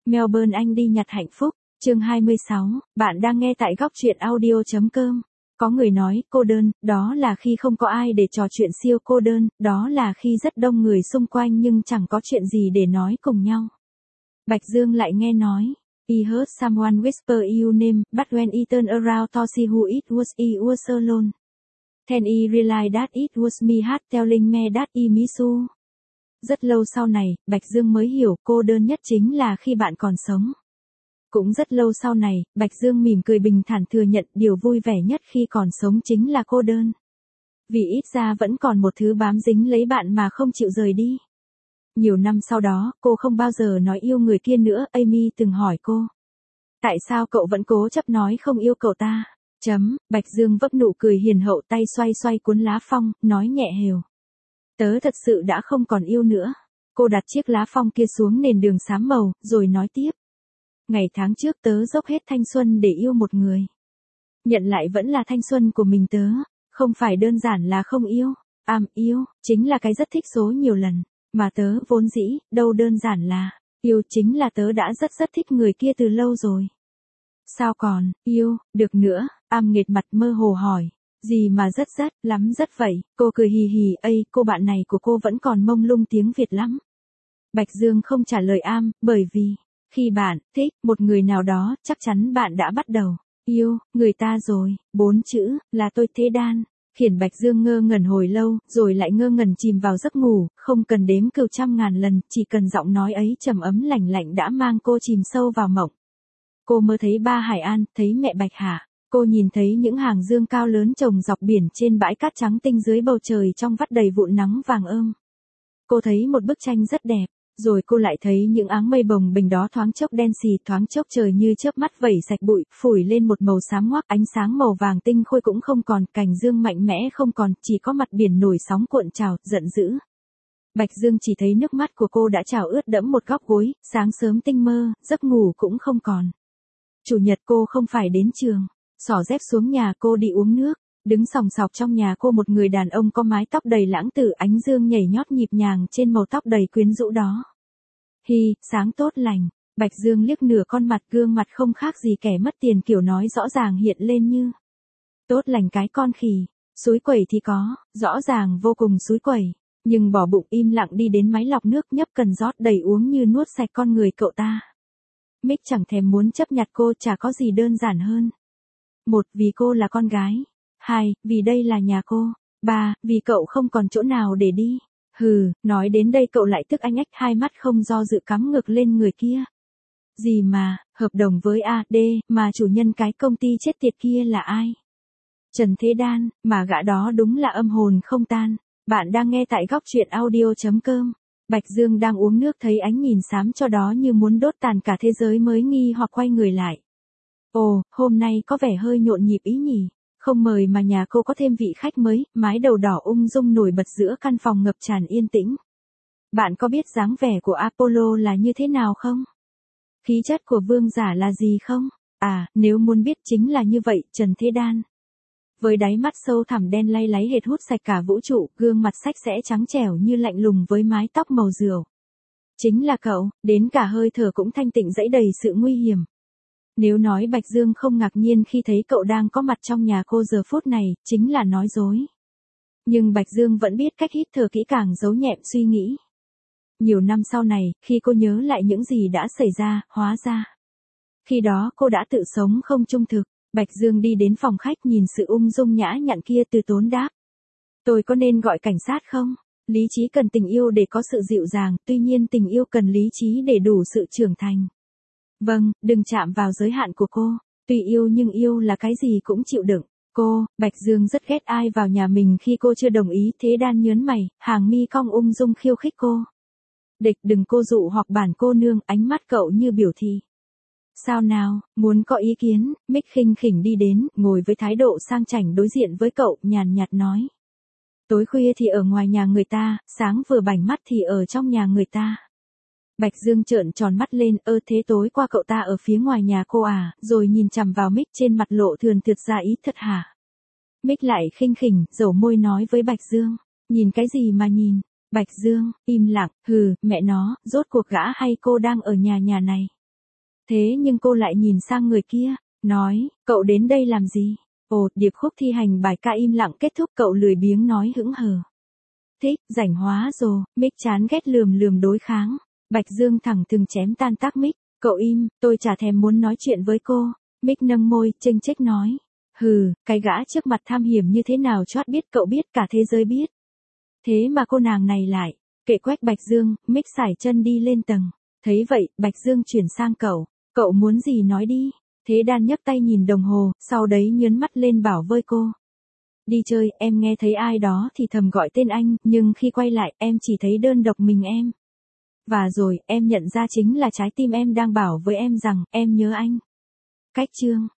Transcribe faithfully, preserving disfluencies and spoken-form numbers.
Melbourne Anh đi nhặt hạnh phúc, chương hai mươi sáu, bạn đang nghe tại góc truyện audio.com. Có người nói, cô đơn, đó là khi không có ai để trò chuyện, siêu cô đơn, đó là khi rất đông người xung quanh nhưng chẳng có chuyện gì để nói cùng nhau. Bạch Dương lại nghe nói, he heard someone whisper your name, but when he turned around to see who it was, he was alone. Then he realized that it was me had telling me that he miss you. Rất lâu sau này, Bạch Dương mới hiểu cô đơn nhất chính là khi bạn còn sống. Cũng rất lâu sau này, Bạch Dương mỉm cười bình thản thừa nhận điều vui vẻ nhất khi còn sống chính là cô đơn. Vì ít ra vẫn còn một thứ bám dính lấy bạn mà không chịu rời đi. Nhiều năm sau đó, cô không bao giờ nói yêu người kia nữa. Amy từng hỏi cô, tại sao cậu vẫn cố chấp nói không yêu cậu ta? Chấm, Bạch Dương vấp nụ cười hiền hậu, tay xoay xoay cuốn lá phong, nói nhẹ hều. Tớ thật sự đã không còn yêu nữa. Cô đặt chiếc lá phong kia xuống nền đường xám màu, rồi nói tiếp. Ngày tháng trước tớ dốc hết thanh xuân để yêu một người. Nhận lại vẫn là thanh xuân của mình tớ, không phải đơn giản là không yêu. Am yêu, chính là cái rất thích số nhiều lần, mà tớ vốn dĩ, đâu đơn giản là, yêu chính là tớ đã rất rất thích người kia từ lâu rồi. Sao còn, yêu, được nữa, Am nghệt mặt mơ hồ hỏi. Gì mà rất rất, lắm rất vậy, cô cười hì hì, ây, cô bạn này của cô vẫn còn mông lung tiếng Việt lắm. Bạch Dương không trả lời Am, bởi vì, khi bạn thích một người nào đó, chắc chắn bạn đã bắt đầu yêu người ta rồi. Bốn chữ là tôi thế đan khiến Bạch Dương ngơ ngẩn hồi lâu, rồi lại ngơ ngẩn chìm vào giấc ngủ, không cần đếm cừu trăm ngàn lần, chỉ cần giọng nói ấy trầm ấm lành lạnh đã mang cô chìm sâu vào mộng. Cô mơ thấy ba Hải An, thấy mẹ Bạch Hà. Cô nhìn thấy những hàng dương cao lớn trồng dọc biển trên bãi cát trắng tinh dưới bầu trời trong vắt đầy vụn nắng vàng ươm. Cô thấy một bức tranh rất đẹp. Rồi cô lại thấy những áng mây bồng bềnh đó thoáng chốc đen xì, thoáng chốc trời như chớp mắt vẩy sạch bụi, phủi lên một màu xám ngoác, ánh sáng màu vàng tinh khôi cũng không còn, cành dương mạnh mẽ không còn, chỉ có mặt biển nổi sóng cuộn trào, giận dữ. Bạch Dương chỉ thấy nước mắt của cô đã trào ướt đẫm một góc gối, sáng sớm tinh mơ, giấc ngủ cũng không còn. Chủ nhật cô không phải đến trường, xỏ dép xuống nhà cô đi uống nước. Đứng sòng sọc trong nhà cô một người đàn ông có mái tóc đầy lãng tử, ánh dương nhảy nhót nhịp nhàng trên màu tóc đầy quyến rũ đó. Hi, sáng tốt lành. Bạch Dương liếc nửa con mặt, gương mặt không khác gì kẻ mất tiền kiểu nói rõ ràng hiện lên như. Tốt lành cái con khỉ, xúi quẩy thì có, rõ ràng vô cùng xúi quẩy, nhưng bỏ bụng im lặng đi đến máy lọc nước nhấp cần rót đầy uống như nuốt sạch con người cậu ta. Mick chẳng thèm muốn chấp nhặt cô, chả có gì đơn giản hơn. Một, vì cô là con gái. Hai, vì đây là nhà cô. Ba, vì cậu không còn chỗ nào để đi. Hừ, nói đến đây cậu lại tức anh ách, hai mắt không do dự cắm ngược lên người kia. Gì mà, hợp đồng với a đê, mà chủ nhân cái công ty chết tiệt kia là ai? Trần Thế Đan, mà gã đó đúng là âm hồn không tan. Bạn đang nghe tại góc truyện audio.com. Bạch Dương đang uống nước thấy ánh nhìn xám cho đó như muốn đốt tàn cả thế giới mới nghi hoặc quay người lại. Ồ, hôm nay có vẻ hơi nhộn nhịp ý nhỉ. Không mời mà nhà cô có thêm vị khách mới, mái đầu đỏ ung dung nổi bật giữa căn phòng ngập tràn yên tĩnh. Bạn có biết dáng vẻ của Apollo là như thế nào không? Khí chất của vương giả là gì không? À, nếu muốn biết chính là như vậy, Trần Thế Đan. Với đáy mắt sâu thẳm đen lay láy hệt hút sạch cả vũ trụ, gương mặt sạch sẽ trắng trẻo như lạnh lùng với mái tóc màu rượu. Chính là cậu, đến cả hơi thở cũng thanh tịnh dẫy đầy sự nguy hiểm. Nếu nói Bạch Dương không ngạc nhiên khi thấy cậu đang có mặt trong nhà cô giờ phút này, chính là nói dối. Nhưng Bạch Dương vẫn biết cách hít thở kỹ càng giấu nhẹm suy nghĩ. Nhiều năm sau này, khi cô nhớ lại những gì đã xảy ra, hóa ra. Khi đó cô đã tự sống không trung thực. Bạch Dương đi đến phòng khách nhìn sự ung dung nhã nhặn kia, từ tốn đáp. Tôi có nên gọi cảnh sát không? Lý trí cần tình yêu để có sự dịu dàng, tuy nhiên tình yêu cần lý trí để đủ sự trưởng thành. Vâng, đừng chạm vào giới hạn của cô. Tuy yêu nhưng yêu là cái gì cũng chịu đựng. Cô, Bạch Dương rất ghét ai vào nhà mình khi cô chưa đồng ý. Thế Đan nhớn mày, hàng mi cong ung dung khiêu khích cô. Địch, đừng cô dụ hoặc bản cô nương, ánh mắt cậu như biểu thị. Sao nào, muốn có ý kiến? Mick khinh khỉnh đi đến, ngồi với thái độ sang chảnh đối diện với cậu, nhàn nhạt nói. Tối khuya thì ở ngoài nhà người ta, sáng vừa bảnh mắt thì ở trong nhà người ta. Bạch Dương trợn tròn mắt lên, ơ thế tối qua cậu ta ở phía ngoài nhà cô à, rồi nhìn chằm vào Mick trên mặt lộ thườn thượt ra ý thật hả? Mick lại khinh khỉnh, dầu môi nói với Bạch Dương, nhìn cái gì mà nhìn? Bạch Dương, im lặng, hừ, mẹ nó, rốt cuộc gã hay cô đang ở nhà nhà này? Thế nhưng cô lại nhìn sang người kia, nói, cậu đến đây làm gì? Ồ, điệp khúc thi hành bài ca im lặng kết thúc, cậu lười biếng nói hững hờ. Thích, rảnh hóa rồi, Mick chán ghét lườm lườm đối kháng. Bạch Dương thẳng thừng chém tan tác Mick, cậu im, tôi chả thèm muốn nói chuyện với cô. Mick nâng môi, chênh chếch nói. Hừ, cái gã trước mặt tham hiểm như thế nào chót biết, cậu biết, cả thế giới biết. Thế mà cô nàng này lại, kệ quách Bạch Dương, Mick sải chân đi lên tầng. Thấy vậy, Bạch Dương chuyển sang cậu, cậu muốn gì nói đi. Thế Đan nhấc tay nhìn đồng hồ, sau đấy nhớn mắt lên bảo với cô. Đi chơi, em nghe thấy ai đó thì thầm gọi tên anh, nhưng khi quay lại, em chỉ thấy đơn độc mình em. Và rồi, em nhận ra chính là trái tim em đang bảo với em rằng, em nhớ anh. Cách chương